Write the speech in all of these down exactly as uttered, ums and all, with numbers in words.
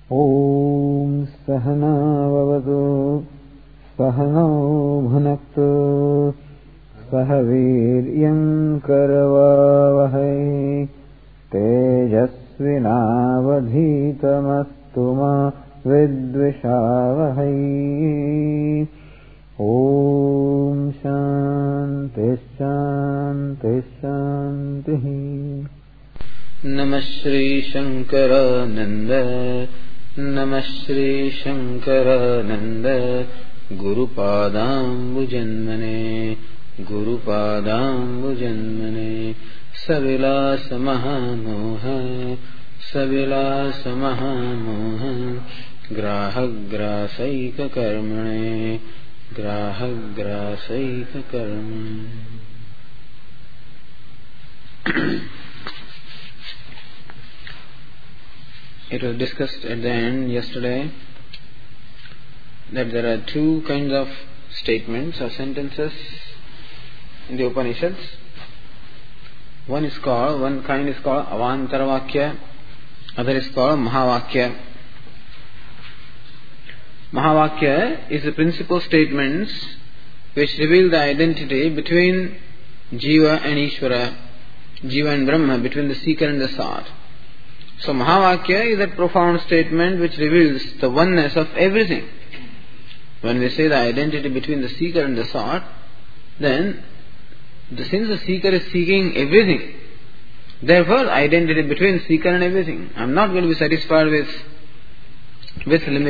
ॐ सहना भवतु सहनौ भुनक्तु सह वीर्यं करवावहै तेजस्विनावधीतमस्तु मा विद्विषावहै। ॐ शान्ति शान्ति शान्तिः। नमः श्री शंकरानंद नमः Shri Shankaranand गुरुपादाम्बुजन्मने गुरुपादाम्बुजन्मने सविलास महामोह सविलास महामोह ग्राहग्रासैक कर्मणे ग्राहग्रासैक कर्मणे। It was discussed at the end yesterday that there are two kinds of statements or sentences in the Upanishads. One is called, one kind is called Avantaravakya, other is called Mahavakya. Mahavakya is the principal statements which reveal the identity between Jiva and Ishvara, Jiva and Brahma, between the seeker and the sought. So Mahavakya is that profound statement which reveals the oneness of everything. When we say the identity between the seeker and the sought, then since the seeker is seeking everything, therefore identity between seeker and everything. I am not going to be satisfied with with limit.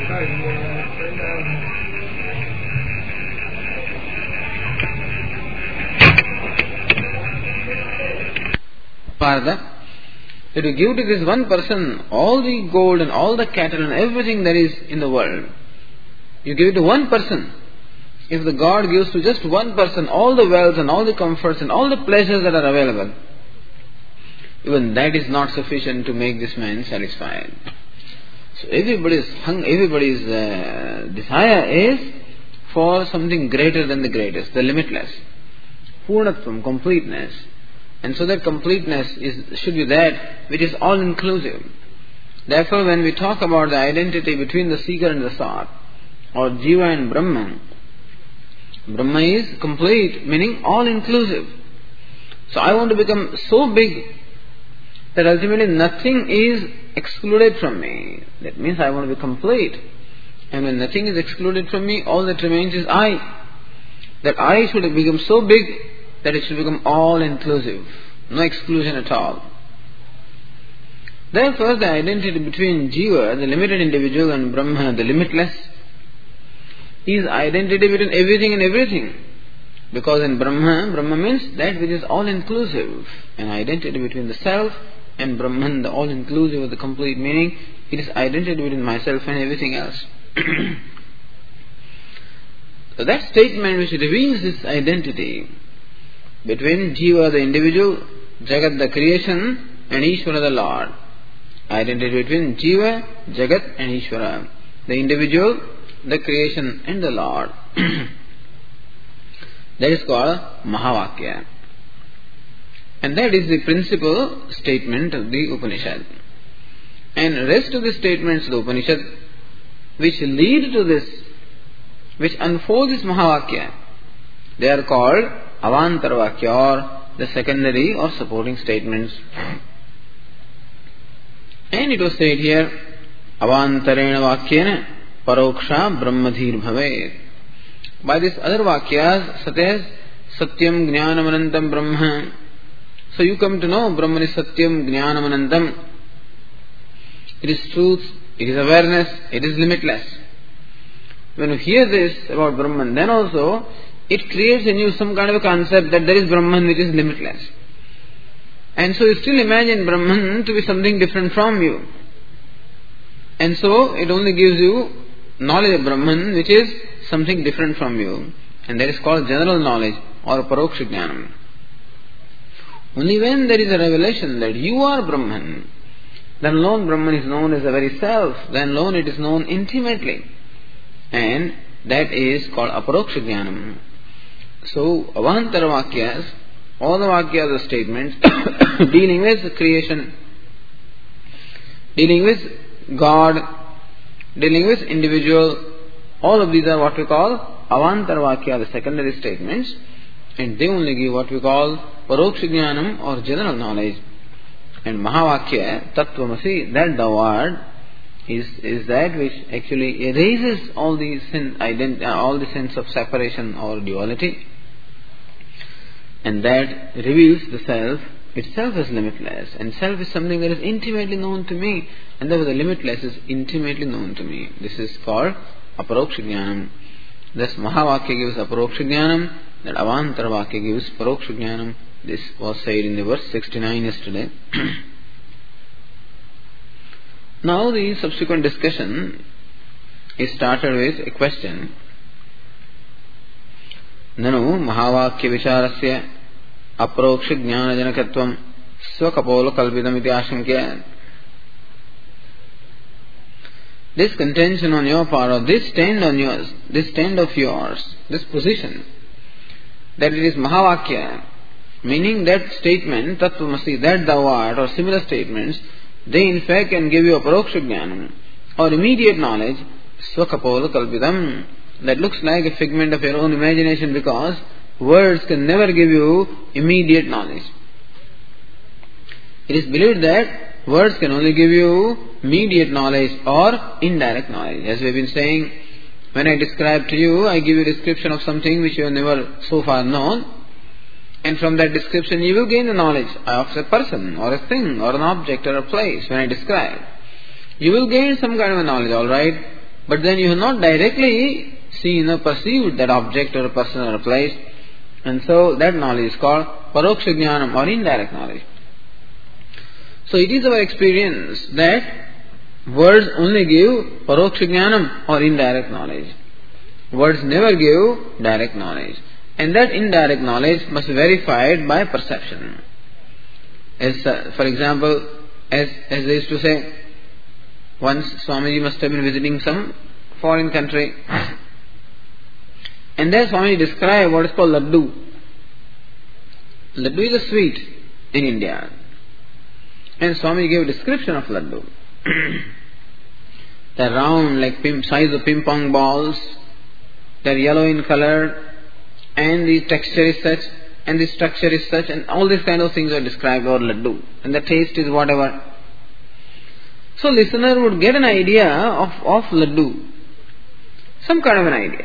Parada. That you give to this one person all the gold and all the cattle and everything that is in the world. You give it to one person. If the God gives to just one person all the wealth and all the comforts and all the pleasures that are available, even that is not sufficient to make this man satisfied. So everybody's hung, everybody's uh, desire is for something greater than the greatest, the limitless. Purnatvam, completeness. And so that completeness is, should be that which is all-inclusive. Therefore, when we talk about the identity between the seeker and the sought, or Jiva and Brahman, Brahma is complete, meaning all-inclusive. So I want to become so big that ultimately nothing is excluded from me. That means I want to be complete. And when nothing is excluded from me, all that remains is I. That I should have become so big that it should become all-inclusive, no exclusion at all. Therefore, the identity between Jiva, the limited individual, and Brahma, the limitless, is identity between everything and everything. Because in Brahma, Brahma means that which is all-inclusive. An identity between the self and Brahman, the all-inclusive, the complete meaning, it is identity between myself and everything else. So that statement which reveals this identity between Jiva, the individual, Jagat, the creation, and Ishvara, the Lord. Identity between Jiva, Jagat, and Ishvara. The individual, the creation, and the Lord. That is called Mahavakya. And that is the principal statement of the Upanishad. And the rest of the statements of the Upanishad, which lead to this, which unfold this Mahavakya, they are called Avantaravakya, or the secondary or supporting statements. And it was said here, Avantarena Vakyena Paroksha Brahmadhir Bhavet. By this other Vakyas, such as Satyam Jnanam Anantam Brahma. So you come to know Brahman is Satyam Jnanam Anantam. It is truth, it is awareness, it is limitless. When you hear this about Brahman, then also it creates in you some kind of a concept that there is Brahman which is limitless. And so you still imagine Brahman to be something different from you. And so it only gives you knowledge of Brahman which is something different from you. And that is called general knowledge or Paroksha Jnanam. Only when there is a revelation that you are Brahman, then alone Brahman is known as the very self, then alone it is known intimately. And that is called Aparoksha Jnanam. So, Avantara Vakyas, all the Vakyas are statements dealing with creation, dealing with God, dealing with individual. All of these are what we call Avantar Vakya, the secondary statements, and they only give what we call Paroksha Jnanam or general knowledge. And Mahavakya, Tattvamasi, that the word is is that which actually erases all the sin, ident- uh, all the sense of separation or duality, and that reveals the self itself as limitless, and self is something that is intimately known to me, and therefore the limitless is intimately known to me. This is called Aparoksha Jnanam. Thus Mahavakya gives Aparoksha Jnanam, that Avantar Vakya gives Paroksha Jnanam. This was said in the verse sixty-nine yesterday. Now the subsequent discussion is started with a question. Nanu Mahavakya Vicharasya Aproksha Jnana Janakatvam Swakapolo Kalpidam iti Ashankya. This contention on your part, or this stand on yours, this stand of yours, this position, that it is Mahavakya, meaning that statement, Tattvamasi, that thou art, or similar statements, they in fact can give you a Paroksha Jnanam, or immediate knowledge, Swakapolo Kalpidam, that looks like a figment of your own imagination, because words can never give you immediate knowledge. It is believed that words can only give you immediate knowledge or indirect knowledge. As we have been saying, when I describe to you, I give you a description of something which you have never so far known, and from that description you will gain the knowledge of a person or a thing or an object or a place. When I describe, you will gain some kind of a knowledge, alright, but then you have not directly seen or perceived that object or a person or a place, and so that knowledge is called Paroksha Jnanam or indirect knowledge. So it is our experience that words only give Paroksha Jnanam or indirect knowledge. Words never give direct knowledge. And that indirect knowledge must be verified by perception. As uh, for example, as, as they used to say, once Swamiji must have been visiting some foreign country, and there Swamiji described what is called Laddu. Laddu is a sweet in India. And Swamiji gave a description of Laddu. They're round, like pim, size of ping pong balls. They're yellow in color. And the texture is such, and the structure is such, and all these kind of things are described over Laddu. And the taste is whatever. So listener would get an idea of, of Laddu. Some kind of an idea.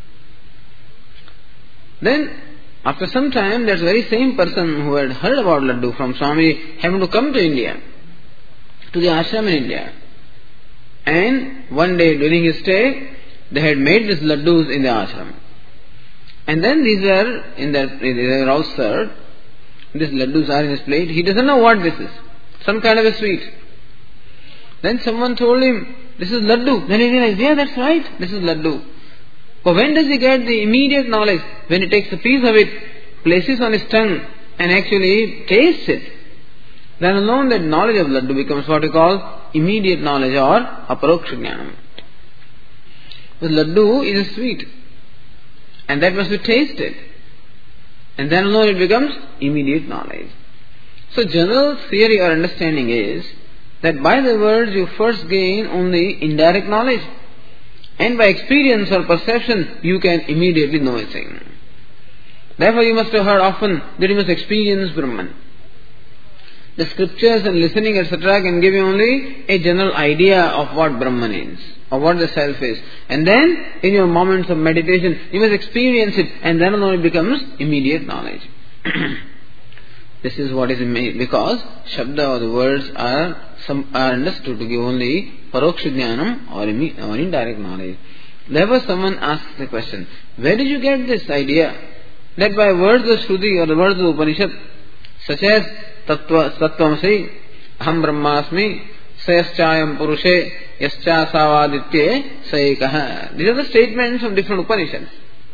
Then, after some time, that very same person who had heard about Laddu from Swami happened to come to India, to the ashram in India. And one day during his stay, they had made these Laddus in the ashram. And then these were in their, they were all served. These Laddus are in his plate. He doesn't know what this is. Some kind of a sweet. Then someone told him, this is Laddu. Then he realized, yeah, that's right, this is Laddu. But when does he get the immediate knowledge? When he takes a piece of it, places on his tongue, and actually tastes it. Then alone that knowledge of Laddu becomes what we call immediate knowledge or Aparoksha Jnanam. The Laddu is a sweet. And that must be tasted. And then alone it becomes immediate knowledge. So general theory or understanding is that by the words you first gain only indirect knowledge. And by experience or perception, you can immediately know a thing. Therefore you must have heard often that you must experience Brahman. The scriptures and listening et cetera can give you only a general idea of what Brahman is, or what the self is. And then, in your moments of meditation, you must experience it, and then alone it becomes immediate knowledge. This is what is made, because Shabda or the words are some are understood to give only Paroksha Jnanam or, or indirect knowledge. Therefore someone asks the question, where did you get this idea that by words of Shruti or the words of Upanishad, such as Tattva, Tattvamasi, Aham Brahmasmi, Sayaschayam Purushe, Yascha Savaditye, Sayekaha. These are the statements of different Upanishads.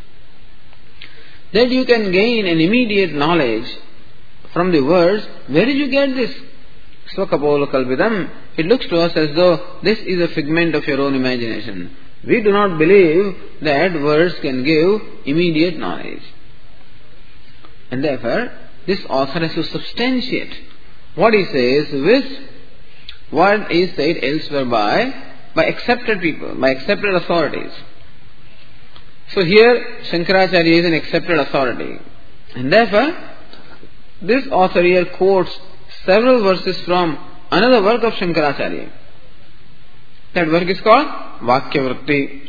That you can gain an immediate knowledge from the words. Where did you get this? Swakapolo Kalpidam. It looks to us as though this is a figment of your own imagination. We do not believe that words can give immediate knowledge. And therefore, this author has to substantiate what he says with what is said elsewhere by, by accepted people, by accepted authorities. So here Shankaracharya is an accepted authority. And therefore, this author here quotes several verses from another work of Shankaracharya. That work is called Vakyavritti.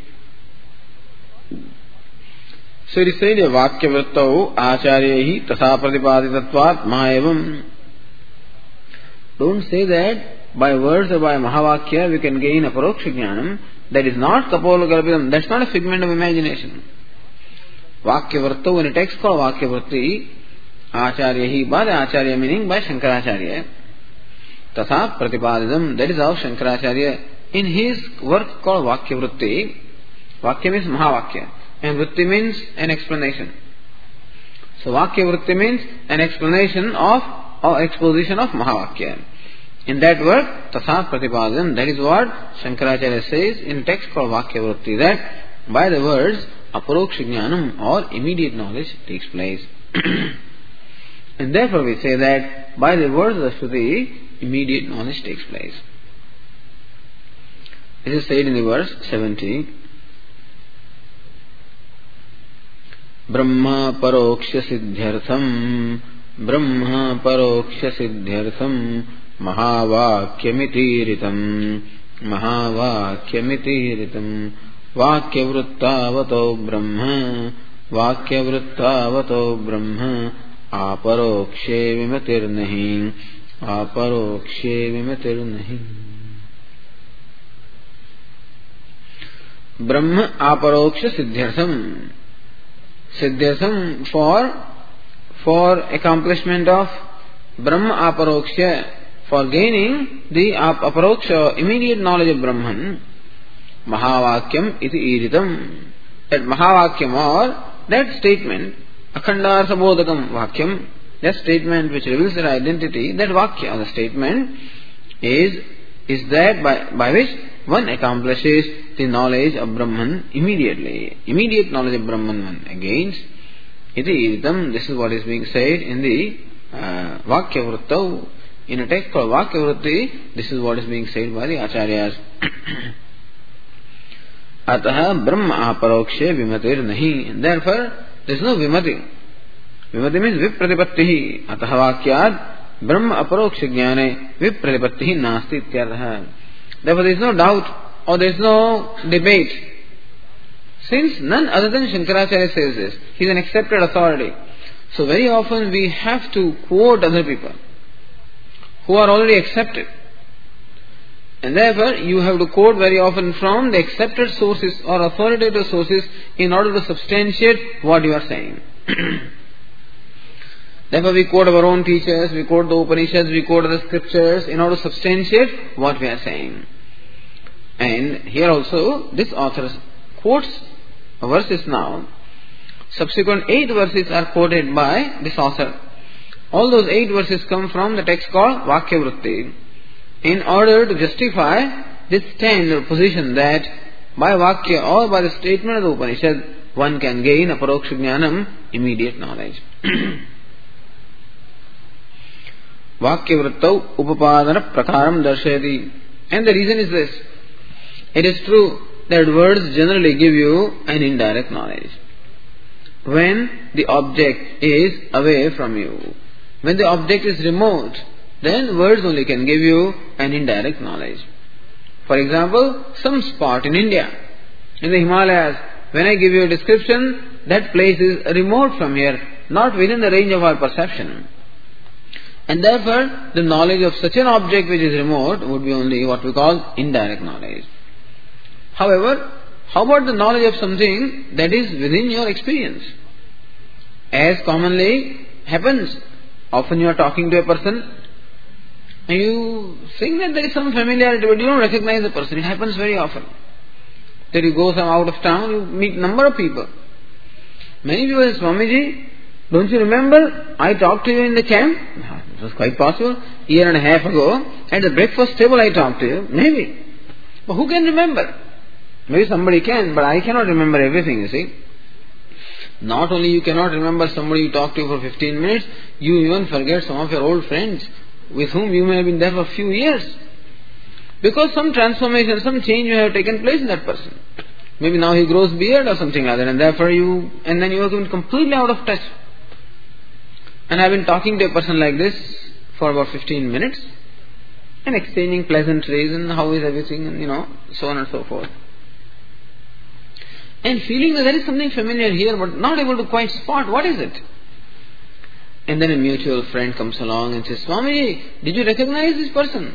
So it is said, Vakyavrittau acharyahi tasa pratipaditatvat mahaevam. Don't say that by words or by Mahavakya we can gain aparoksha jnanam. That is not kapolakalpitam. That's not a figment of imagination. Vakyavrittau, in a text called Vakyavritti, acharyahi, by the acharya meaning by Shankaracharya. Tasa pratipaditam. That is how Shankaracharya, in his work called Vakyavritti, Vakya means Mahavakya. And Vritti means an explanation. So Vakya Vritti means an explanation of or exposition of Mahavakya. In that work, Tasa Pratipadam, that is what Shankaracharya says in text called Vakya Vritti, that by the words Aparoksha Jnanam or immediate knowledge takes place. And therefore we say that by the words of the Shruti, immediate knowledge takes place. This is said in the verse seventy. Brahma paroksha siddhyartham Brahma paroksha siddhyartham Mahavakyamitiritham Mahavakyamitiritham Vakyavruttavato Brahma Vakyavruttavato Brahma Aparokshe vimatirnahi Aparokshe vimatirnahi. Brahma aparoksha siddhyartham. Siddhyartham for for accomplishment of Brahma aparoksha, for gaining the aparoksha, immediate knowledge of Brahman. Mahavakyam iti iritam. That Mahavakyam or that statement, Akhandartha Bodhakam Vakyam, that statement which reveals their identity, that Vakya, the statement, is is that by, by which one accomplishes the knowledge of Brahman immediately. Immediate knowledge of Brahman one against. Iti iritam. This is what is being said in the uh, Vakya Vrittau. In a text called Vakya Vritti, this is what is being said by the Acharyas. Ataha Brahma aparokshe vimatir nahi. Therefore, there is no vimati. Vimati means vipratipattihi. Ataha vakyad Brahma aparoksha jnane vipratipattihi nasti ityartha. Therefore, there is no doubt or there is no debate. Since none other than Shankaracharya says this, he is an accepted authority. So very often we have to quote other people who are already accepted. And therefore, you have to quote very often from the accepted sources or authoritative sources in order to substantiate what you are saying. Therefore, we quote our own teachers, we quote the Upanishads, we quote the scriptures in order to substantiate what we are saying. And here also, this author quotes verses now. Subsequent eight verses are quoted by this author. All those eight verses come from the text called Vakya Vritti, in order to justify this stand or position that by Vakya or by the statement of the Upanishad, one can gain aparoksha jnanam, immediate knowledge. Vakya Vrittau upapadana prakaram darshayati. And the reason is this. It is true that words generally give you an indirect knowledge. When the object is away from you, when the object is remote, then words only can give you an indirect knowledge. For example, some spot in India, in the Himalayas, when I give you a description, that place is remote from here, not within the range of our perception. And therefore, the knowledge of such an object which is remote would be only what we call indirect knowledge. However, how about the knowledge of something that is within your experience? As commonly happens, often you are talking to a person and you think that there is some familiarity, but you don't recognize the person. It happens very often. That you go some out of town, you meet number of people. Many people say, Swamiji, don't you remember I talked to you in the camp? It was quite possible. A year and a half ago, at the breakfast table I talked to you. Maybe. But who can remember? Maybe somebody can, but I cannot remember everything, you see. Not only you cannot remember somebody you talked to for fifteen minutes, you even forget some of your old friends with whom you may have been there for a few years. Because some transformation, some change may have taken place in that person. Maybe now he grows beard or something like that, and therefore you, and then you are completely out of touch. And I've been talking to a person like this for about fifteen minutes, and exchanging pleasantries and how is everything, and you know, so on and so forth. And feeling that there is something familiar here, but not able to quite spot what is it. And then a mutual friend comes along and says, Swamiji, did you recognize this person?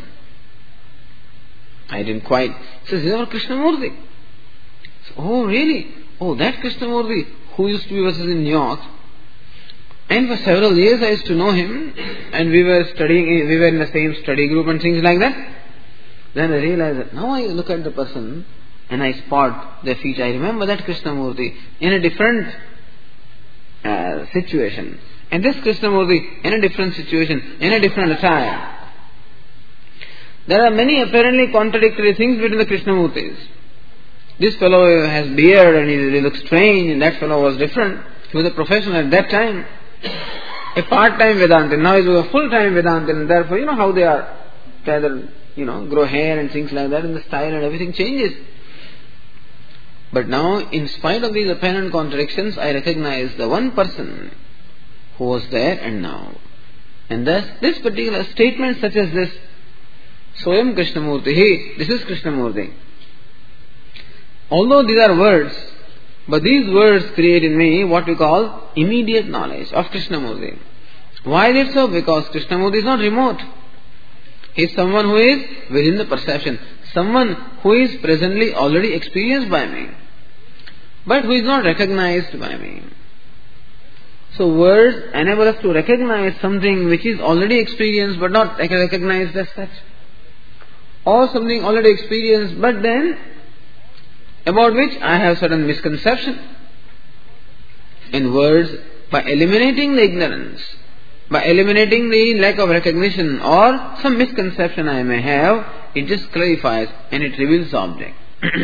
I didn't quite. He says, this is our Krishnamurti. So, oh, really? Oh, that Krishnamurti who used to be with us in New York. And for several years I used to know him, and we were studying, we were in the same study group and things like that. Then I realized that now I look at the person and I spot their feature. I remember that Krishnamurti in a different uh, situation. And this Krishnamurti in a different situation, in a different attire. There are many apparently contradictory things between the Krishnamurtis. This fellow has beard and he looks strange, and that fellow was different. He was a professional at that time. A part-time Vedantin. Now he's a full-time Vedantin, and therefore, you know how they are. Rather, you know, grow hair and things like that, and the style and everything changes. But now, in spite of these apparent contradictions, I recognize the one person who was there and now. And thus, this particular statement such as this, Soyam Krishnamurti, hey, this is Krishnamurti. Although these are words, but these words create in me what we call immediate knowledge of Krishnamurti. Why is it so? Because Krishnamurti is not remote. He is someone who is within the perception. Someone who is presently already experienced by me, but who is not recognized by me. So words enable us to recognize something which is already experienced but not recognized as such. Or something already experienced but then about which I have certain misconception. In words, by eliminating the ignorance, by eliminating the lack of recognition or some misconception I may have, it just clarifies and it reveals the object.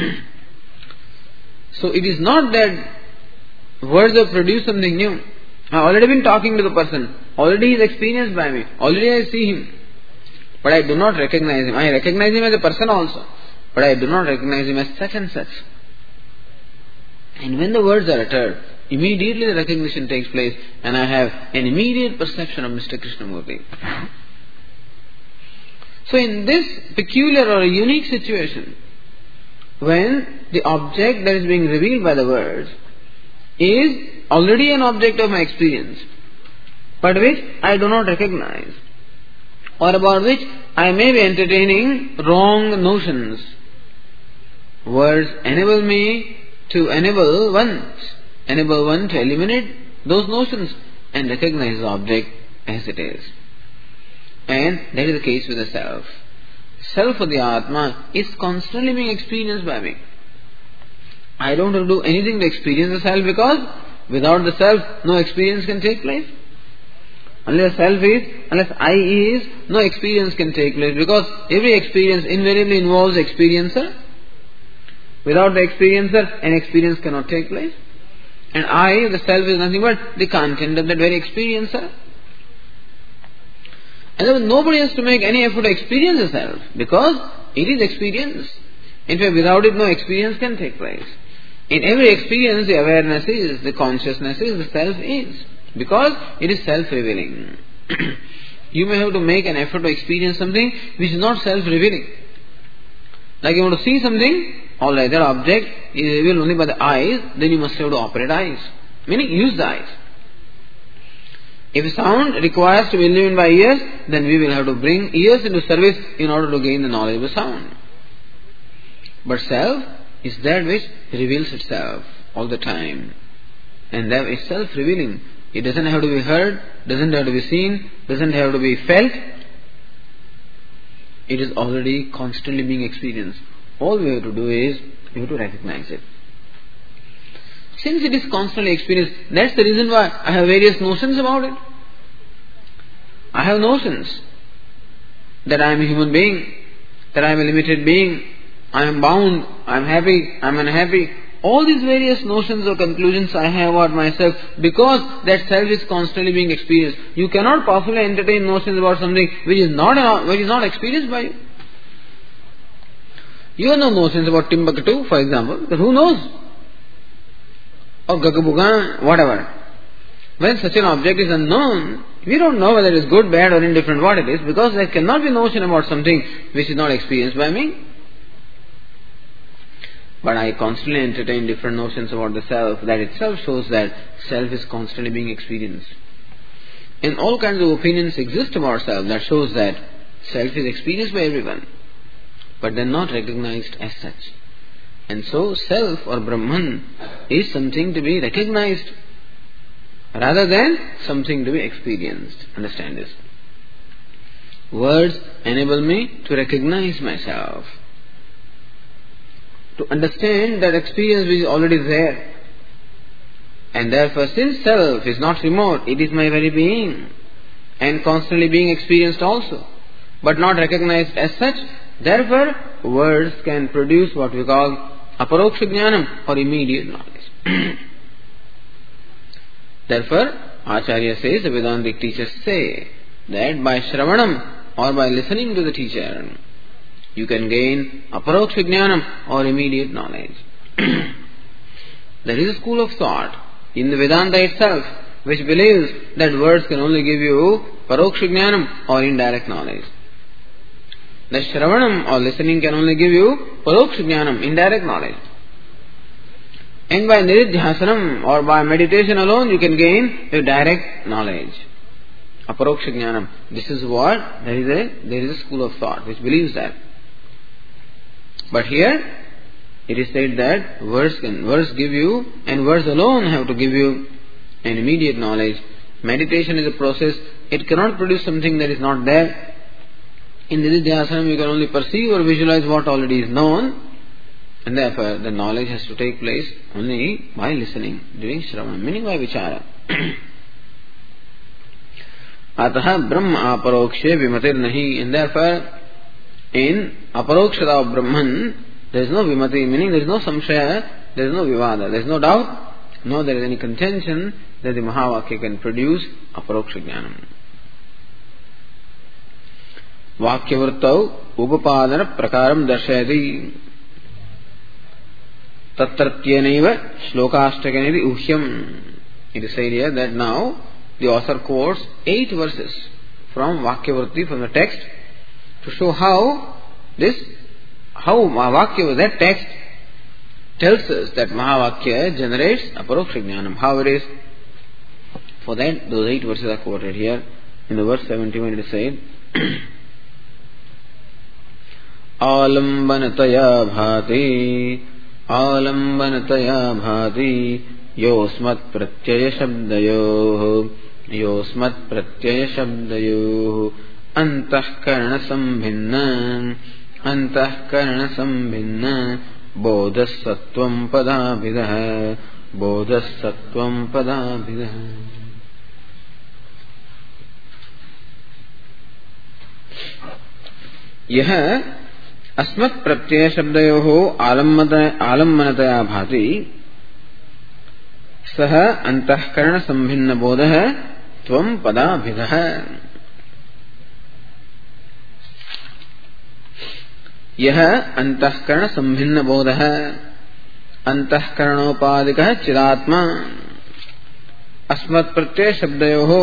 So it is not that words have produced something new. I have already been talking to the person, already he is experienced by me, already I see him, but I do not recognize him. I recognize him as a person also, but I do not recognize him as such and such. And when the words are uttered, immediately the recognition takes place and I have an immediate perception of Mister Krishnamurti. So in this peculiar or unique situation, when the object that is being revealed by the words is already an object of my experience, but which I do not recognize, or about which I may be entertaining wrong notions, words enable me to enable one, enable one to eliminate those notions and recognize the object as it is. And that is the case with the self. Self of the Atma is constantly being experienced by me. I don't have to do anything to experience the self, because without the self, no experience can take place. Unless self is, unless I is, no experience can take place, because every experience invariably involves experiencer. Without the experiencer, an experience cannot take place. And I, the self, is nothing but the content of that very experiencer. And then nobody has to make any effort to experience the self, because it is experience. In fact, without it, no experience can take place. In every experience, the awareness is, the consciousness is, the self is, because it is self-revealing. You may have to make an effort to experience something which is not self-revealing. Like you want to see something, alright, that object is revealed only by the eyes, then you must have to operate eyes. Meaning, use the eyes. If sound requires to be illumined by ears, then we will have to bring ears into service in order to gain the knowledge of the sound. But self is that which reveals itself all the time. And that is self-revealing. It doesn't have to be heard, doesn't have to be seen, doesn't have to be felt. It is already constantly being experienced. All we have to do is, we have to recognize it. Since it is constantly experienced, that's the reason why I have various notions about it. I have notions that I am a human being, that I am a limited being, I am bound, I am happy, I am unhappy. All these various notions or conclusions I have about myself, because that self is constantly being experienced. You cannot possibly entertain notions about something which is not which is not experienced by you. You have no notions about Timbuktu, for example, but who knows? Or Gagabuga, whatever. When such an object is unknown, we don't know whether it is good, bad or indifferent what it is, because there cannot be notion about something which is not experienced by me. But I constantly entertain different notions about the self. That itself shows that self is constantly being experienced. And all kinds of opinions exist about self. That shows that self is experienced by everyone, but they are not recognized as such. And so self or Brahman is something to be recognized rather than something to be experienced. Understand this. Words enable me to recognize myself, to understand that experience which is already there. And therefore, since self is not remote, it is my very being and constantly being experienced also, but not recognized as such, therefore words can produce what we call aparoksha jnanam or immediate knowledge. Therefore, Acharya says, the Vedantic teachers say that by Shravanam or by listening to the teacher, you can gain aparoksha jnanam or immediate knowledge. There is a school of thought in the Vedanta itself which believes that words can only give you paroksha jnanam or indirect knowledge. That Shravanam or listening can only give you paroksha jnanam, indirect knowledge. And by niridhyasanam or by meditation alone you can gain a direct knowledge. Aparoksha jnanam. This is what, there is a, there is a school of thought which believes that. But here, it is said that words can, words give you, and words alone have to give you an immediate knowledge. Meditation is a process. It cannot produce something that is not there. In niridhyasanam you can only perceive or visualize what already is known, and therefore the knowledge has to take place only by listening, doing shravana, meaning by vichara. Ataha brahma aparokshe vimatir nahi, and therefore in aparokshata of Brahman there is no vimati, meaning there is no samshaya, there is no vivada, there is no doubt, no there is any contention that the Mahavakya can produce aparoksha jnanam. Vakyavruttau upapadana prakaram darshayati tattratyenaiva shlokaashtakaniti uhyam. It is said here that now the author quotes eight verses from Vakyavrutti, from the text, to show how this, how Mahavakya, that text tells us that Mahavakya generates aparoksha jnanam. How it is? For that, those eight verses are quoted here. In the verse seventy-one it is said, Alambanataya bhati, Alambanataya bhati, Yosmat pratyaya shabdayoh, Yosmat pratyaya shabdayoh, Antah karna sambhinna, Antah karna sambhinna, Bodhas sattvam padabhidah, Bodhas sattvam padabhidah. यह अस्मत् प्रत्यय शब्दयोः आलम्बनतया भाति सह अंतःकरण संभिन्न बोधः त्वं पदाभिधः. यह अंतःकरण संभिन्न बोधः, अंतःकरणोपादिकः चिदात्मा, अस्मत् प्रत्यय शब्दयोः.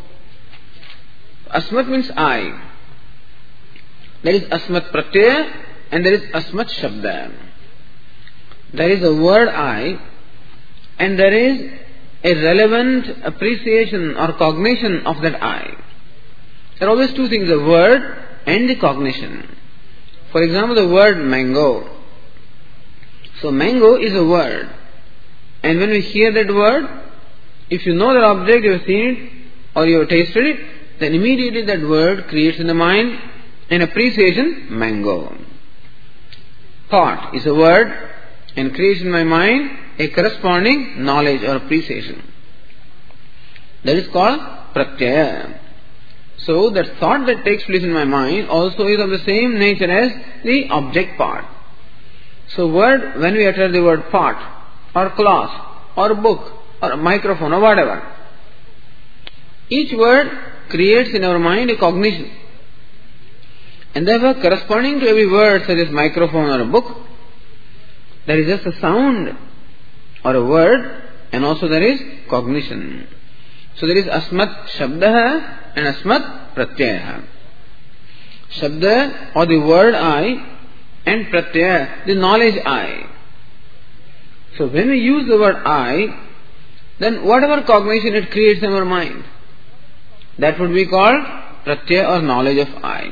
अस्मत् means I. There is asmat pratyaya and there is asmat shabda. There is a word I and there is a relevant appreciation or cognition of that I. There are always two things, the word and the cognition. For example, the word mango. So mango is a word, and when we hear that word, if you know that object, you have seen it or you have tasted it, then immediately that word creates in the mind an appreciation, mango. Thought is a word and creates in my mind a corresponding knowledge or appreciation. That is called pratyaya. So that thought that takes place in my mind also is of the same nature as the object part. So word, when we utter the word pot or cloth or book or microphone or whatever, each word creates in our mind a cognition. And therefore, corresponding to every word, such as microphone or a book, there is just a sound or a word, and also there is cognition. So there is asmat shabdah and asmat pratyaya. Shabda or the word I, and pratyaya, the knowledge I. So when we use the word I, then whatever cognition it creates in our mind, that would be called pratyaya or knowledge of I.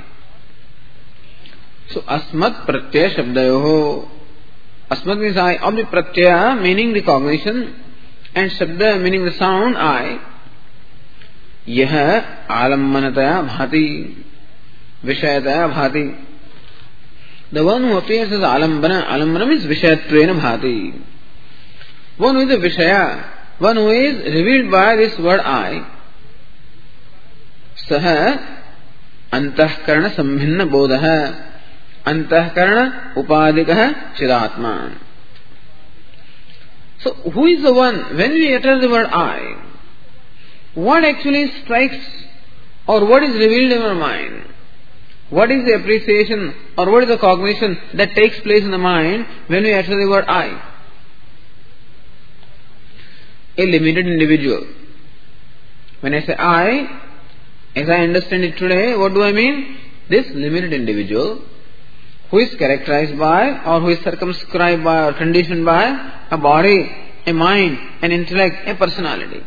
So asmat pratyaya shabdayoho. Asmat means I, of the pratyaya meaning the cognition, and shabda meaning the sound I. Yah alammanataya bhati, vishayataya bhati. The one who appears as alambana, alambana means vishayatvena bhati. One who is a vishaya, one who is revealed by this word I. Saha antahkarana sambhinna bodha, antahkarana upadikaha chidatma. So who is the one, when we utter the word I, what actually strikes or what is revealed in our mind? What is the appreciation or what is the cognition that takes place in the mind when we utter the word I? A limited individual. When I say I, as I understand it today, what do I mean? This limited individual who is characterized by or who is circumscribed by or conditioned by a body, a mind, an intellect, a personality.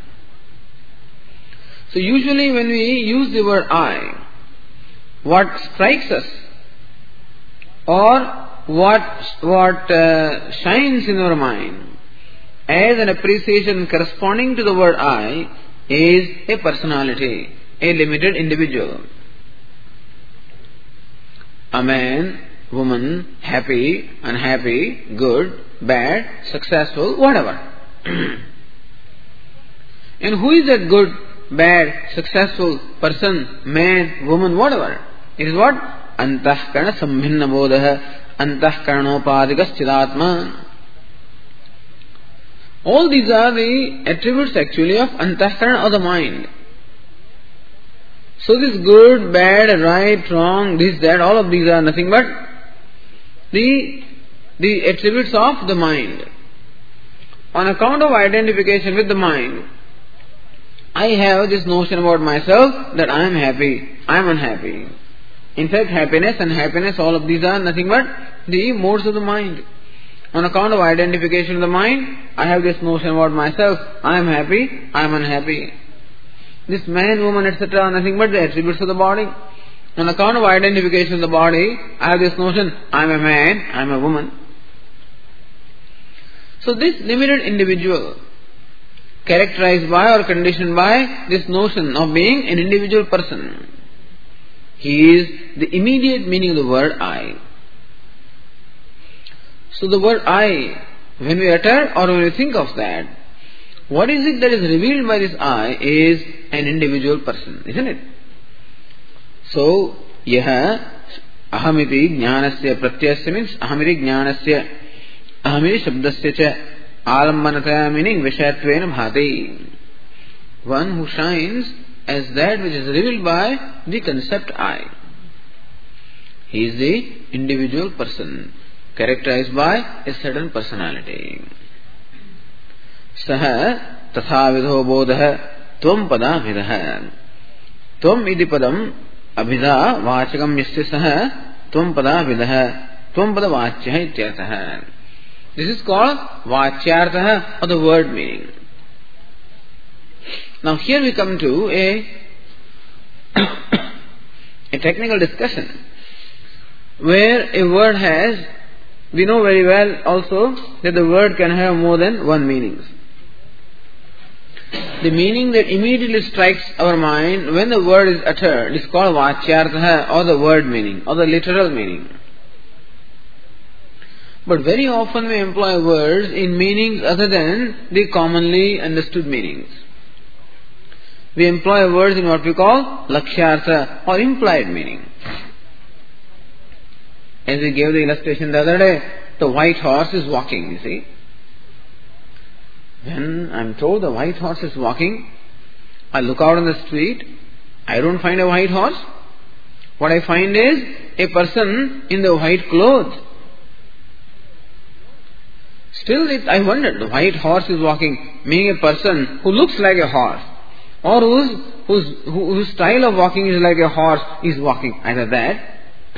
So usually when we use the word I, what strikes us or what what uh, shines in our mind as an appreciation corresponding to the word I is a personality, a limited individual. A man, woman, happy, unhappy, good, bad, successful, whatever. And who is that good, bad, successful person, man, woman, whatever? It is what? Antahkarana sambhinna bodha, antahkaranopadikas chidatma. All these are the attributes actually of antahkarana or the mind. So this good, bad, right, wrong, this, that, all of these are nothing but the, the attributes of the mind. On account of identification with the mind, I have this notion about myself that I am happy, I am unhappy. In fact, happiness and unhappiness, all of these are nothing but the modes of the mind. On account of identification of the mind, I have this notion about myself, I am happy, I am unhappy. This man, woman, et cetera are nothing but the attributes of the body. On account of identification of the body, I have this notion, I am a man, I am a woman. So this limited individual, characterized by or conditioned by this notion of being an individual person, he is the immediate meaning of the word I. So the word I, when we utter or when we think of that, what is it that is revealed by this I is an individual person, isn't it? So, yaha ahamiti jnanasya pratyasya means ahamiti jnanasya, ahamiti shabdasya cha alammanataya meaning vishayatvena bhati. One who shines as that which is revealed by the concept I. He is the individual person, characterized by a certain personality. Saha tathavidho bodha tvam pada vidha. Tvam iti padam abhidha vachakam yasya saha tvam pada vidha. Tvam pada vachya ityartha. This is called vachyartha or the word meaning. Now here we come to a a technical discussion where a word has, we know very well also that the word can have more than one meanings. The meaning that immediately strikes our mind when the word is uttered is called vachyartha or the word meaning or the literal meaning. But very often we employ words in meanings other than the commonly understood meanings. We employ words in what we call lakshyartha or implied meaning. As we gave the illustration the other day, the white horse is walking, you see. When I am told the white horse is walking, I look out on the street, I don't find a white horse. What I find is a person in the white clothes. Still, it, I wondered, the white horse is walking, meaning a person who looks like a horse, or whose, whose, whose style of walking is like a horse is walking, either that,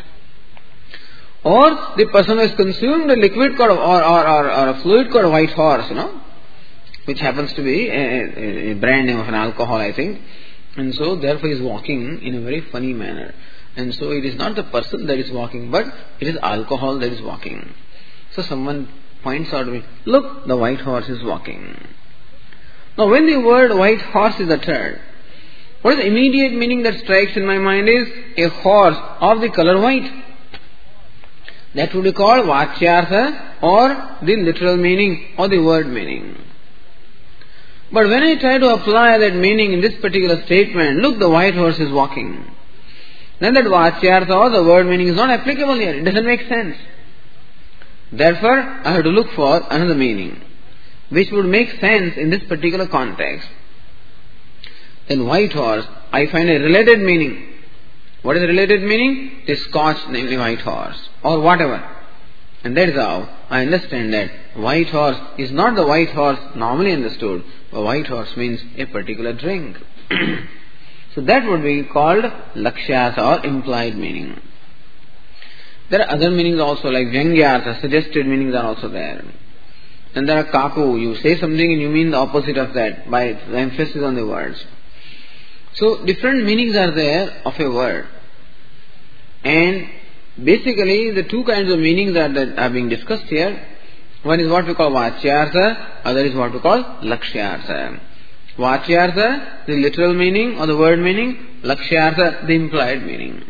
or the person who has consumed a liquid called, or, or, or, or a fluid called white horse, you know, which happens to be a, a, a brand name of an alcohol, I think, and so therefore he is walking in a very funny manner. And so it is not the person that is walking, but it is alcohol that is walking. So someone points out to me, look, the white horse is walking. Now when the word white horse is uttered, what is the immediate meaning that strikes in my mind is a horse of the color white. That would be called Vachyartha, or the literal meaning or the word meaning. But when I try to apply that meaning in this particular statement, look, the white horse is walking, then that Vachyartha or the word meaning is not applicable here. It doesn't make sense. Therefore, I have to look for another meaning, which would make sense in this particular context. In white horse, I find a related meaning. What is the related meaning? The Scotch, namely white horse, or whatever. And that is how I understand that white horse is not the white horse normally understood, but white horse means a particular drink. So that would be called Lakshyartha, or implied meaning. There are other meanings also, like Vyangyartha, suggested meanings are also there. And there are Kaku, you say something and you mean the opposite of that by the emphasis on the words. So different meanings are there of a word. And basically the two kinds of meanings are that are being discussed here. One is what we call Vachyartha, other is what we call Lakshyartha. Vachyartha, the literal meaning or the word meaning, Lakshyartha, the implied meaning.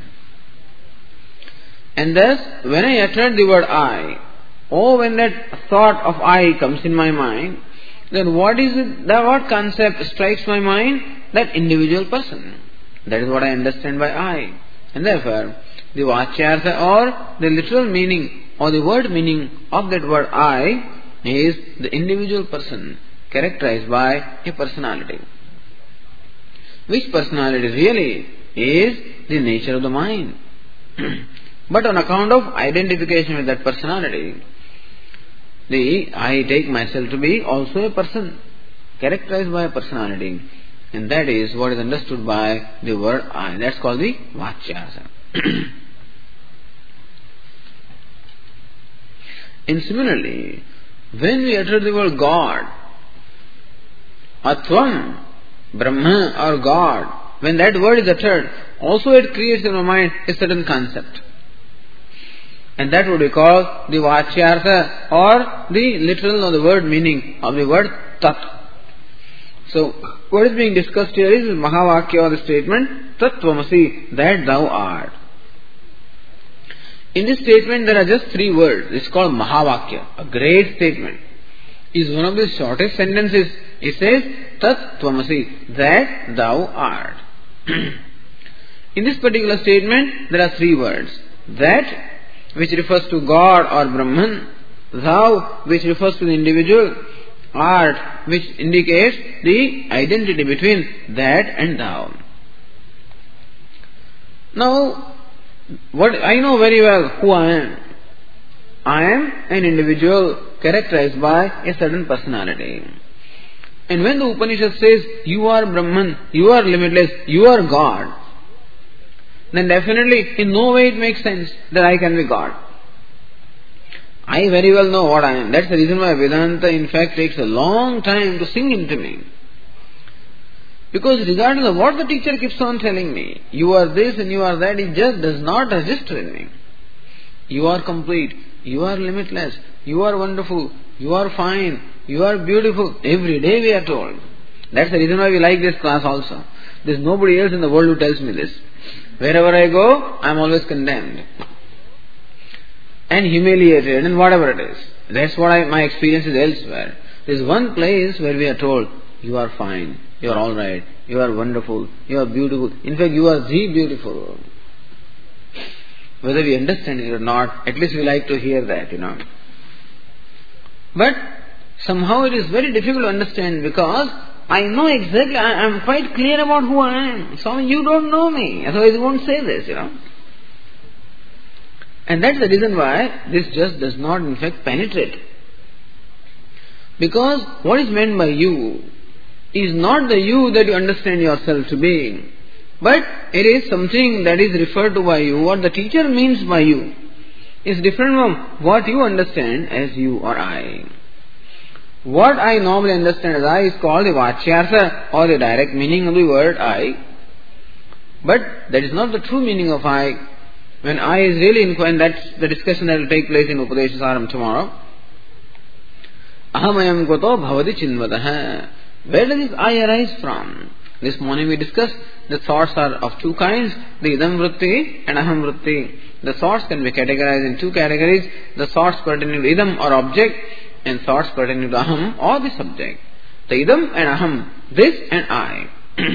And thus, when I uttered the word I, or when that thought of I comes in my mind, then what is it, that what concept strikes my mind? That individual person. That is what I understand by I. And therefore, the Vachyartha or the literal meaning or the word meaning of that word I is the individual person characterized by a personality. Which personality really is the nature of the mind. But on account of identification with that personality, the I take myself to be also a person characterized by a personality. And that is what is understood by the word I. That's called the Vachyartha. And similarly, when we utter the word God, Atvam, Brahma or God, when that word is uttered, also it creates in our mind a certain concept. And that would be called the Vachyartha or the literal or the word meaning of the word Tat. So, what is being discussed here is Mahavakya or the statement Tattvamasi, that thou art. In this statement there are just three words. It's called Mahavakya, a great statement. It's one of the shortest sentences. It says Tattvamasi, that thou art. In this particular statement there are three words. That, which refers to God or Brahman, thou, which refers to the individual, art, which indicates the identity between that and thou. Now, what I know very well who I am. I am an individual characterized by a certain personality. And when the Upanishad says, you are Brahman, you are limitless, you are God, then definitely in no way it makes sense that I can be God. I very well know what I am. That's the reason why Vedanta in fact takes a long time to sink into me. Because regardless of what the teacher keeps on telling me, you are this and you are that, it just does not register in me. You are complete, you are limitless, you are wonderful, you are fine, you are beautiful. Every day we are told. That's the reason why we like this class also. There is nobody else in the world who tells me this. Wherever I go, I am always condemned and humiliated and whatever it is. That's what I, my experience is elsewhere. There is one place where we are told, you are fine, you are alright, you are wonderful, you are beautiful. In fact, you are the beautiful. Whether we understand it or not, at least we like to hear that, you know. But somehow it is very difficult to understand because I know exactly, I am quite clear about who I am. Swami, you don't know me, otherwise you won't say this, you know. And that's the reason why this just does not in fact penetrate. Because what is meant by you is not the you that you understand yourself to be, but it is something that is referred to by you. What the teacher means by you is different from what you understand as you or I. What I normally understand as I is called the Vachyartha or the direct meaning of the word I. But that is not the true meaning of I. When I is really inquiring, that's the discussion that will take place in Upadeshasaram tomorrow. Ahamayam koto bhavati chinvataha. Where does this I arise from? This morning we discussed the thoughts are of two kinds, the idam vritti and aham vritti. The thoughts can be categorized in two categories, the thoughts pertaining to idam or object and thoughts pertaining to aham or the subject. The idam and aham, this and I.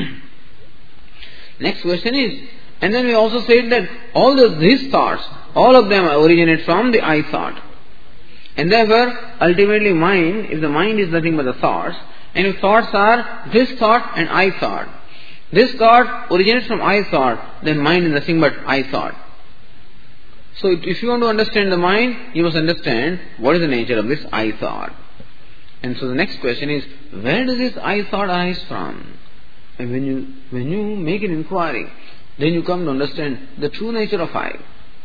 Next question is, and then we also said that all those, these thoughts, all of them originate from the I thought. And therefore, ultimately mind, if the mind is nothing but the thoughts, and if thoughts are this thought and I thought, this thought originates from I thought, then mind is nothing but I thought. So if you want to understand the mind, you must understand what is the nature of this I thought. And so the next question is, where does this I thought arise from? And when you when you make an inquiry, then you come to understand the true nature of I.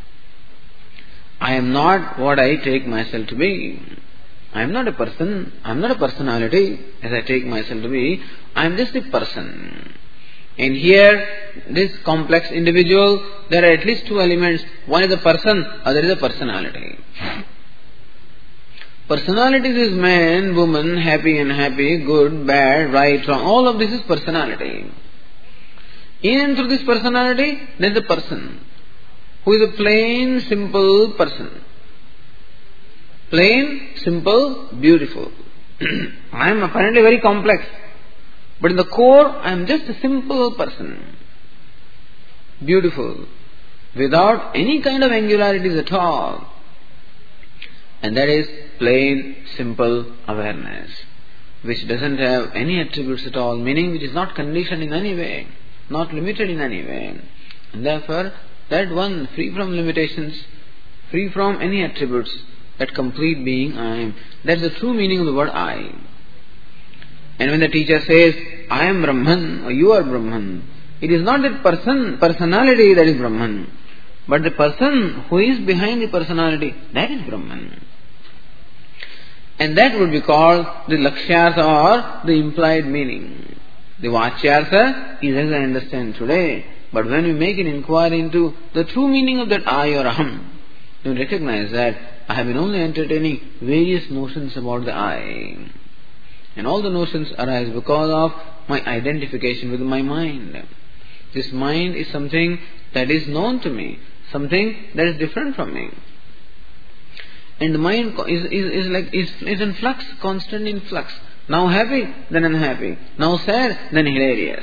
I am not what I take myself to be. I am not a person. I am not a personality as I take myself to be. I am just a person. And here, this complex individual, there are at least two elements. One is a person, other is a personality. Personality is man, woman, happy, unhappy, good, bad, right, wrong. All of this is personality. In and through this personality, there is a person who is a plain, simple person. Plain, simple, beautiful. I am apparently very complex, but in the core, I am just a simple person. Beautiful, without any kind of angularities at all. And that is plain, simple awareness, which doesn't have any attributes at all, meaning which is not conditioned in any way, not limited in any way. And therefore, that one, free from limitations, free from any attributes, that complete being I am. That's the true meaning of the word I. And when the teacher says, I am Brahman, or you are Brahman, it is not that person, personality that is Brahman, but the person who is behind the personality, that is Brahman. And that would be called the Lakshyartha or the implied meaning. The Vachyartha is as I understand today, but when we make an inquiry into the true meaning of that I or Aham, you recognize that I have been only entertaining various notions about the I. And all the notions arise because of my identification with my mind. This mind is something that is known to me, something that is different from me. And the mind is, is, is like is, is in flux, constant in flux. Now happy, then unhappy. Now sad, then hilarious.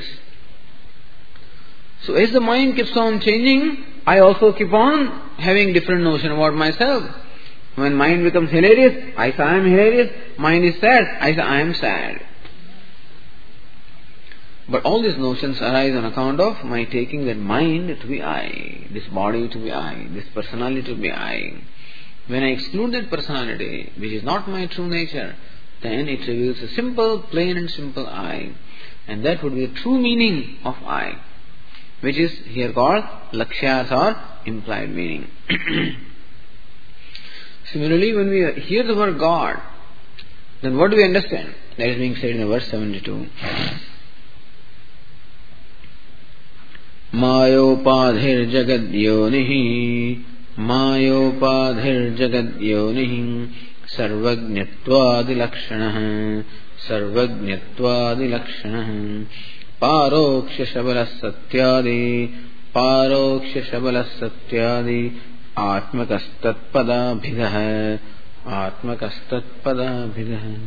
So as the mind keeps on changing, I also keep on having different notion about myself. When mind becomes hilarious, I say I am hilarious. Mind is sad, I say I am sad. But all these notions arise on account of my taking that mind to be I, this body to be I, this personality to be I. When I exclude that personality, which is not my true nature, then it reveals a simple, plain and simple I. And that would be the true meaning of I, which is here called Lakshyartha or implied meaning. Similarly, when we hear the word God, then what do we understand? That is being said in the verse seventy-two. Mayopadhir jagad yonihi Mayopadhir jagad yonihi Sarvajñatvadi lakshanah Sarvajñatvadi lakshanah Paroksha shabala satyadi Paroksha shabala satyadi Atmakastat pada bhidah Atmakastat pada bhidah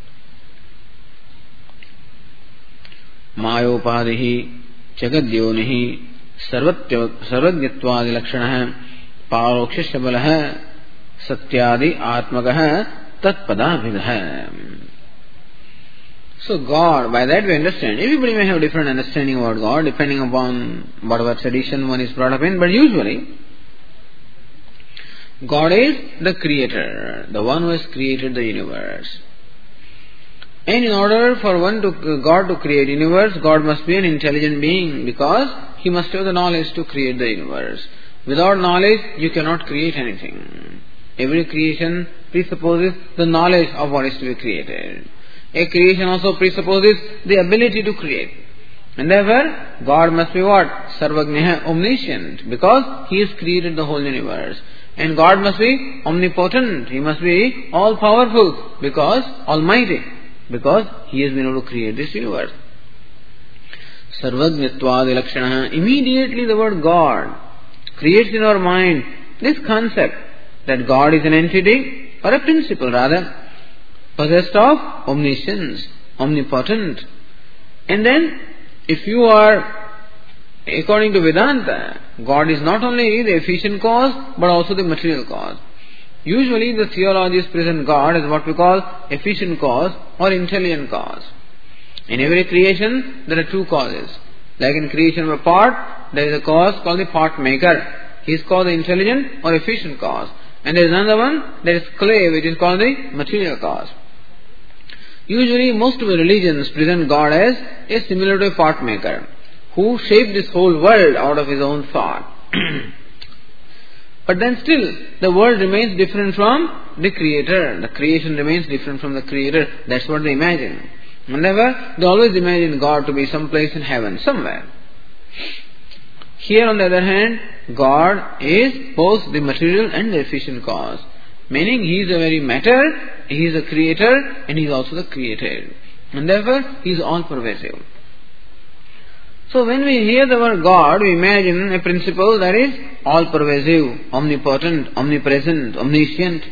Mayopadhihi Jagadyonihi Sarvajñatvadi lakshanah Paroksha shabala satyadi Atmakah tat pada bhidah. So God, by that we understand, everybody may have different understanding about God depending upon whatever tradition one is brought up in, but usually God is the creator, the one who has created the universe. And in order for one to God to create universe, God must be an intelligent being, because He must have the knowledge to create the universe. Without knowledge, you cannot create anything. Every creation presupposes the knowledge of what is to be created. A creation also presupposes the ability to create. And therefore, God must be what? Sarvagnya, omniscient, because He has created the whole universe. And God must be omnipotent. He must be all-powerful, because almighty, because He has been able to create this universe. Sarvagnyatvad lakshana. Immediately the word God creates in our mind this concept that God is an entity, or a principle rather, possessed of omniscience, omnipotent. And then, if you are, according to Vedanta, God is not only the efficient cause, but also the material cause. Usually the theologians present God as what we call efficient cause or intelligent cause. In every creation, there are two causes. Like in creation of a pot, there is a cause called the pot maker. He is called the intelligent or efficient cause. And there is another one, there is clay, which is called the material cause. Usually most of the religions present God as a similar to a pot maker, who shaped this whole world out of his own thought. But then still, the world remains different from the Creator. The creation remains different from the Creator. That's what they imagine. Whenever they always imagine God to be someplace in heaven, somewhere. Here, on the other hand, God is both the material and the efficient cause. Meaning, He is the very matter, He is the Creator, and He is also the created. And therefore, He is all-pervasive. So when we hear the word God, we imagine a principle that is all-pervasive, omnipotent, omnipresent, omniscient,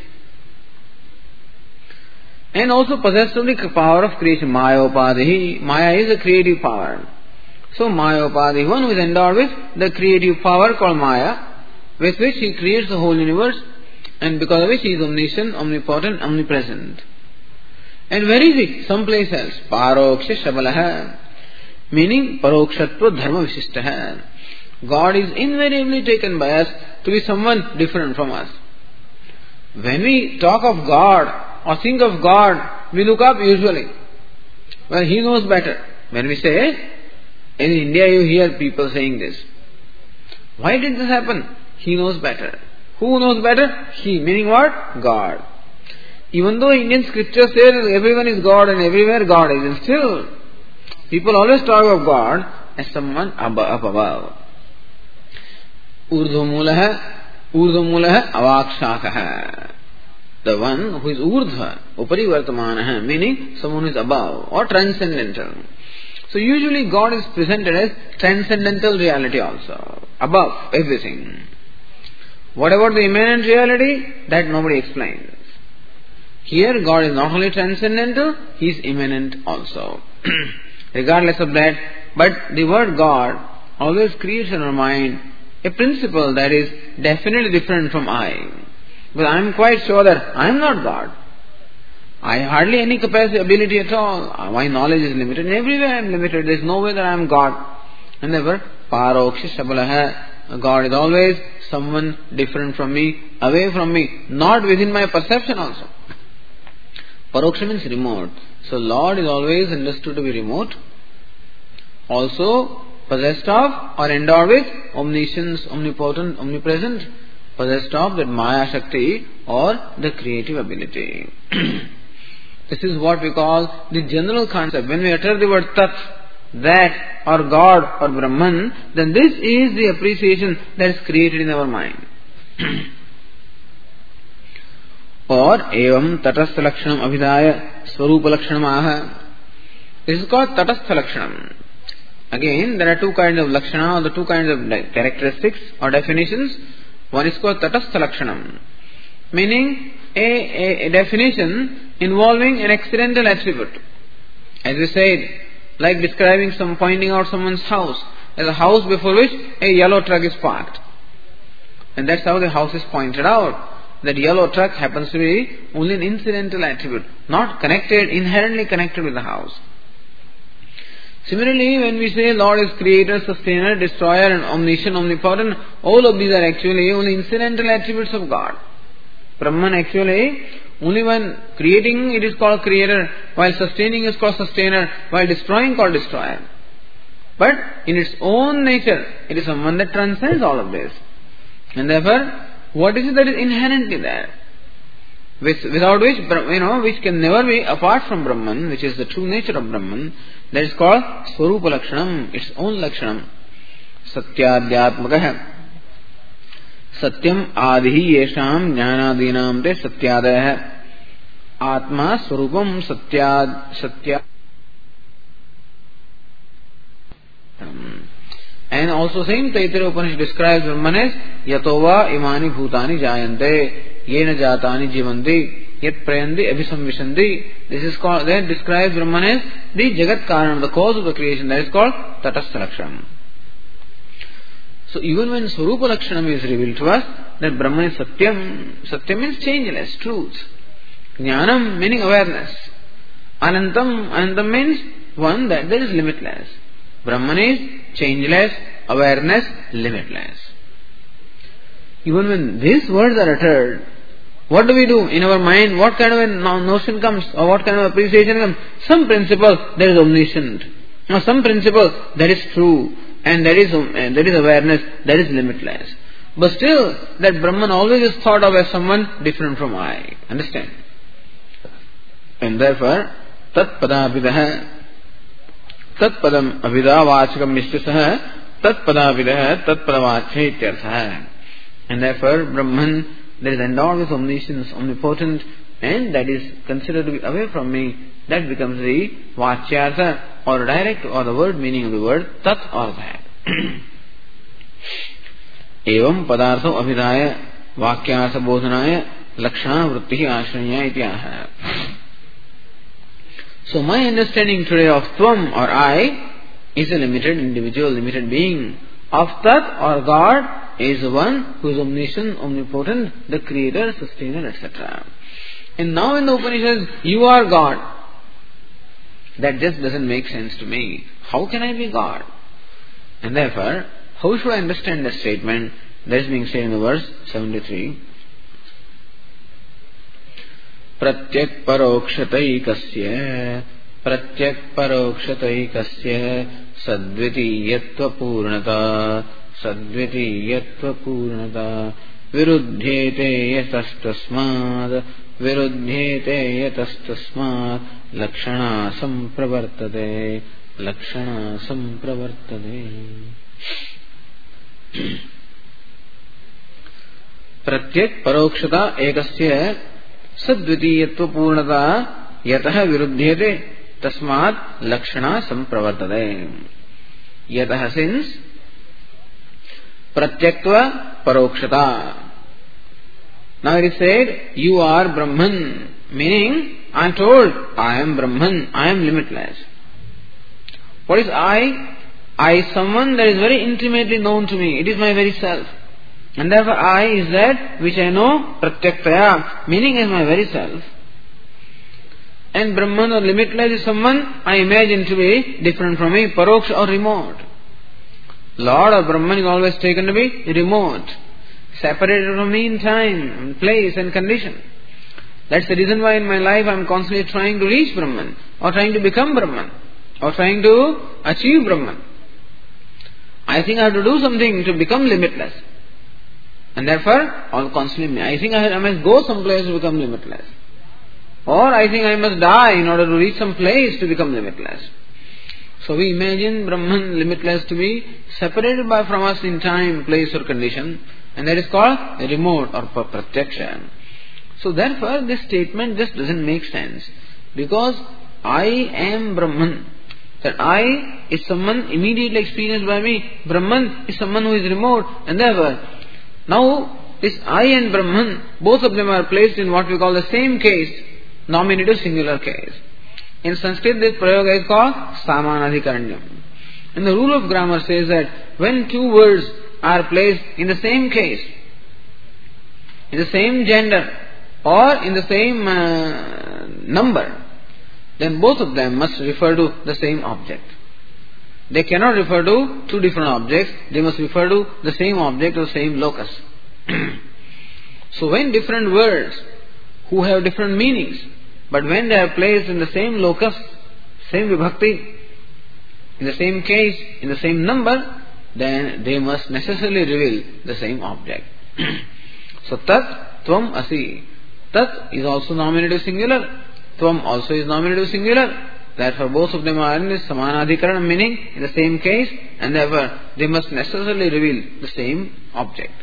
and also possessed of the power of creation. Maya Upadhi. Maya is a creative power. So Maya Upadhi, one who is endowed with the creative power called Maya, with which he creates the whole universe, and because of which he is omniscient, omnipotent, omnipresent. And where is he? Someplace else. Paroksha Shabalaha. Meaning Parokshatva Dharma Visishtaha. God is invariably taken by us to be someone different from us. When we talk of God or think of God, we look up usually. Well, He knows better. When we say, in India you hear people saying this. Why did this happen? He knows better. Who knows better? He. Meaning what? God. Even though Indian scripture says everyone is God and everywhere God is, and still people always talk of God as someone up above. Urdhvamulaha, Urdhvamulaha avakshakaha. The one who is Urdhva, Upari Vartamanaha, meaning someone who is above or transcendental. So usually God is presented as transcendental reality also, above everything. What about the immanent reality? That nobody explains. Here God is not only transcendental, He is immanent also. Regardless of that, but the word God always creates in our mind a principle that is definitely different from I. But I am quite sure that I am not God. I hardly any capacity, ability at all. My knowledge is limited. Everywhere I am limited. There is no way that I am God. And therefore, Paroksha Shabalaha, God is always someone different from me, away from me, not within my perception also. Paroksha means remote. So Lord is always understood to be remote, also possessed of or endowed with omniscience, omnipotent, omnipresent, possessed of that Maya Shakti or the creative ability. This is what we call the general concept. When we utter the word Tat, that or God or Brahman, then this is the appreciation that is created in our mind. Or evam tatastha lakshanam abhidaya swarupa lakshanam aha. This is called tatastha lakshanam. Again, there are two kinds of lakshana, or the two kinds of characteristics or definitions. One is called tatastha lakshanam, meaning a, a, a definition involving an accidental attribute. As we said, like describing some, pointing out someone's house as a house before which a yellow truck is parked. And that's how the house is pointed out. That yellow truck happens to be only an incidental attribute, not connected, inherently connected with the house. Similarly, when we say Lord is creator, sustainer, destroyer and omniscient, omnipotent, all of these are actually only incidental attributes of God. Brahman actually, only when creating it is called creator, while sustaining is called sustainer, while destroying called destroyer. But in its own nature, it is someone that transcends all of this. And therefore, what is it that is inherently there? Which, without which, you know, which can never be apart from Brahman, which is the true nature of Brahman, that is called Swarupa Lakshanam, its own Lakshanam. Satyadhyatmakah. Satyam adhi yesham jnanadinam te satyadaya. Atma swarupam satyad satya. And also same Taittiriya Upanishad describes Brahman as Yatova imani bhutani jayante yena jatani jivanti yat prayandi abhisamvishanti. This is called, that describes Brahman as the Jagat Karanam, the cause of the creation. That is called Tatastha Lakshanam. So even when Swarupa Lakshanam is revealed to us, that Brahman is Satyam. Satyam means changeless, truth. Jnanam meaning awareness. Anantam, Anantam means one that there is limitless. Brahman is changeless, awareness, limitless. Even when these words are uttered, what do we do in our mind? What kind of a notion comes, or what kind of appreciation comes? Some principle that is omniscient, or some principle that is true, and that is uh, that is awareness, that is limitless. But still, that Brahman always is thought of as someone different from I. Understand? And therefore, tat padavidah, tat padam avidavachakam mishtisah, tat padavidah, tat padavachya ityarthah. And therefore, Brahman, that is endowed with omniscience, omnipotent, and that is considered to be away from me, that becomes the vachyartha, or direct, or the word meaning of the word tat or that. Evam padartho abhidaya vakyartha bodhanaya lakshana vrittihi ashraya ityaha. So my understanding today of Tvam or I is a limited individual, limited being. Of Tat or God is the one who is omniscient, omnipotent, the creator, sustainer, et cetera. And now in the Upanishads, you are God. That just doesn't make sense to me. How can I be God? And therefore, how should I understand the statement that is being said in the verse seventy-three? Pratyak parokshataikasya Pratyak parokshataikasya Sadvitiyatva purnata Sadvitiyatva purnata Viruddhyete yatastasmad Viruddhyete yatastasmad Lakshana sampravartate Lakshana sampravartate. Pratyak parokshata ekasya Sadvitiyatva purnata Yataha viruddhyete Tasmad Lakshana sampravartate. Yataha since Pratyaktva parokshata. Now it is said, you are Brahman, meaning I am told, I am Brahman, I am limitless. What is I? I is someone that is very intimately known to me. It is my very self. And therefore I is that which I know, pratyaktaya, meaning as my very self. And Brahman or limitless is someone I imagine to be different from me, paroksha or remote. Lord or Brahman is always taken to be remote, separated from me in time, place and condition. That's the reason why in my life I am constantly trying to reach Brahman, or trying to become Brahman, or trying to achieve Brahman. I think I have to do something to become limitless. And therefore, I am constantly, I think I must go someplace to become limitless. Or I think I must die in order to reach some place to become limitless. So we imagine Brahman limitless to be separated by from us in time, place or condition, and that is called a remote or pratyaksha. So therefore this statement just doesn't make sense, because I am Brahman. That I is someone immediately experienced by me. Brahman is someone who is remote, and therefore now this I and Brahman, both of them are placed in what we call the same case, nominative singular case. In Sanskrit this prayoga is called samanadhikaranyam. And the rule of grammar says that when two words are placed in the same case, in the same gender, or in the same uh, number, then both of them must refer to the same object. They cannot refer to two different objects, they must refer to the same object or same locus. So when different words who have different meanings, but when they are placed in the same locus, same vibhakti, in the same case, in the same number, then they must necessarily reveal the same object. So tat, tvam, asi. Tat is also nominative singular. Tvam also is nominative singular. Therefore both of them are in the samanadhikaran, meaning in the same case, and therefore they must necessarily reveal the same object.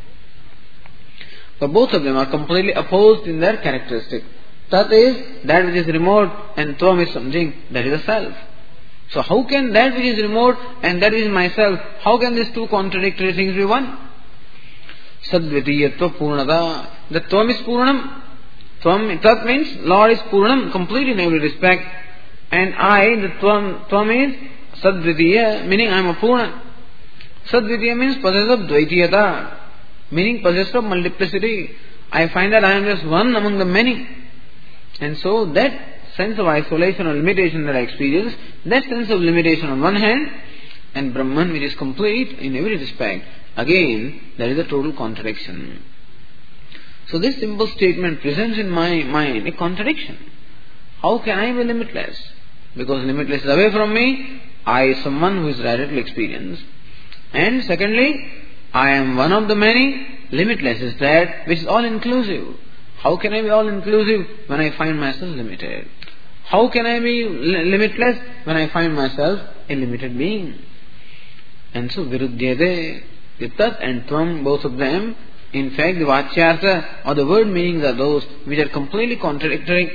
But both of them are completely opposed in their characteristic. Tat is that which is remote, and tvam is something that is a self. So how can that which is remote and that is myself, how can these two contradictory things be one? Sadvitiyatva purnata. The tvam is purnam. Tvam, tat means Lord is purnam, complete in every respect. And I, the tvam, tvam is sadvitiya, meaning I am a purna. Sadvitiya means possessor of dvaitiyata, meaning possessor of multiplicity. I find that I am just one among the many. And so that sense of isolation or limitation that I experience, that sense of limitation on one hand, and Brahman which is complete in every respect, again, there is a total contradiction. So this simple statement presents in my mind a contradiction. How can I be limitless? Because limitless is away from me, I is someone who is radically experienced. And secondly, I am one of the many, limitless is that which is all inclusive. How can I be all inclusive when I find myself limited? How can I be limitless when I find myself a limited being? And so viruddhyate, the tat and tvam, both of them, in fact the vachyartha or the word meanings are those which are completely contradictory.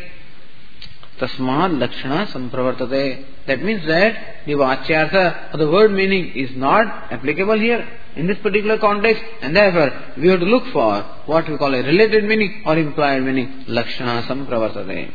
Tasmad lakshana sampravartate. That means that the vachyartha or the word meaning is not applicable here in this particular context, and therefore we have to look for what we call a related meaning or implied meaning. Lakshana sampravartate.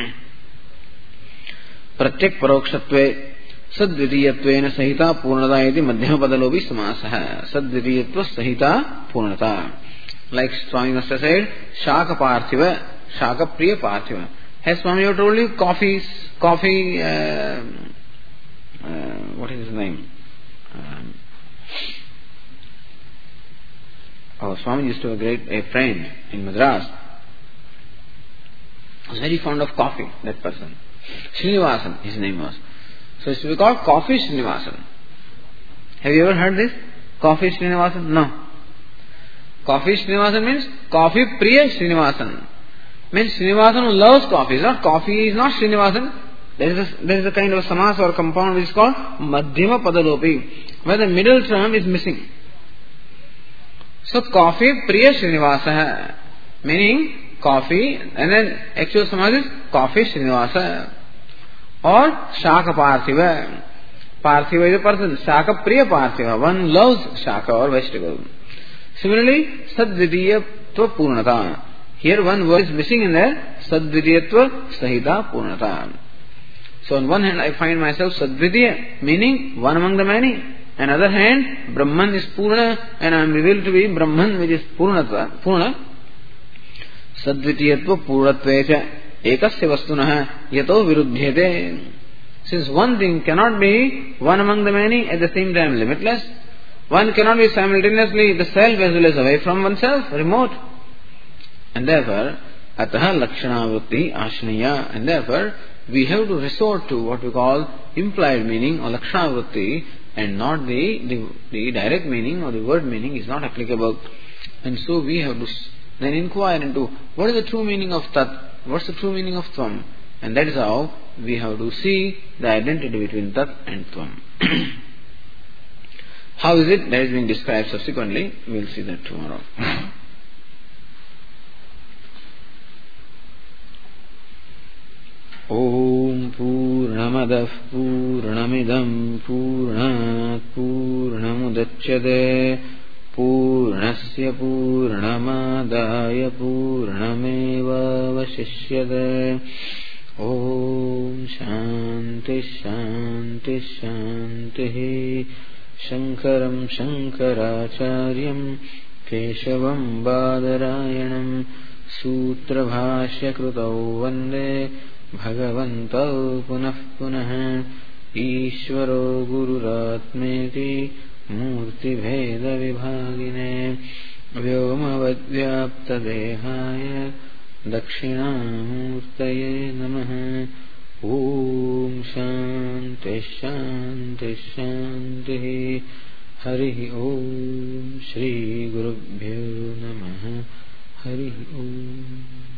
प्रत्यक परोक्षत्वे सद्वितीयत्वेन सहिता पूर्णता इति मध्यम पदलोपि समासः. सद्वितीयत्व सहिता पूर्णता. Like Swami must have said, Shaka Parthiva, Shaka Priya Parthiva. Has Swami ever told you coffee, coffee, uh, uh, what is his name? Um, oh, Swami used to have a great a friend in Madras. He was very fond of coffee, that person. Srinivasan, his name was. So it should be called Coffee Srinivasan. Have you ever heard this? Coffee Srinivasan? No. Coffee Srinivasan means Coffee Priya Srinivasan. Means Srinivasan who loves coffee. It's not coffee, is not Srinivasan. There is a, there is a kind of samas or compound which is called Madhyama Padalopi, where the middle term is missing. So Coffee Priya Srinivasa, meaning coffee, and then actual samas is Coffee Srinivasa. Or Shaka Parthiva. Parthiva is a person. Shaka Priya Parthiva. One loves Shaka or vegetable. Similarly, Sadvidiyatva Purnata. Here one word is missing in there. Sadvidiyatva Sahita Purnata. So on one hand I find myself Sadvidiya, meaning one among the many. On the other hand, Brahman is Purna, and I am revealed to be Brahman, which is Purnata, Purna. Sadvitiyatva Purnatvecha ekasya vastunah yato viruddhyate. Since one thing cannot be one among the many at the same time limitless, one cannot be simultaneously the self as well as away from oneself, remote. And therefore, ataha lakshana vritti ashniya, and therefore we have to resort to what we call implied meaning or lakshana vritti, and not the, the, the direct meaning or the word meaning is not applicable. And so we have to then inquire into what is the true meaning of tat, what's the true meaning of tvam, and that is how we have to see the identity between tat and tvam. How is it? That is being described subsequently. We will see that tomorrow. Om Purnamadah Purnamidam Purnat Purnamudachyate Purnasya Purnamadaya Purnameva Vasishyate. Om Shanti Shanti Shanti. Shankaram Shankaracharyam Keshavam Badarayanam Sutra Bhashya Krutau Vande Bhagavantau Punah Punah. Ishvaro Gururatmeti Murti Bheda Vibhagine व्योमवद्व्याप्तदेहाय दक्षिणामूर्तये नमः। ॐ शान्तिः शान्तिः शान्तिः। हरिः ॐ। श्रीगुरुभ्यो नमः। हरिः ॐ।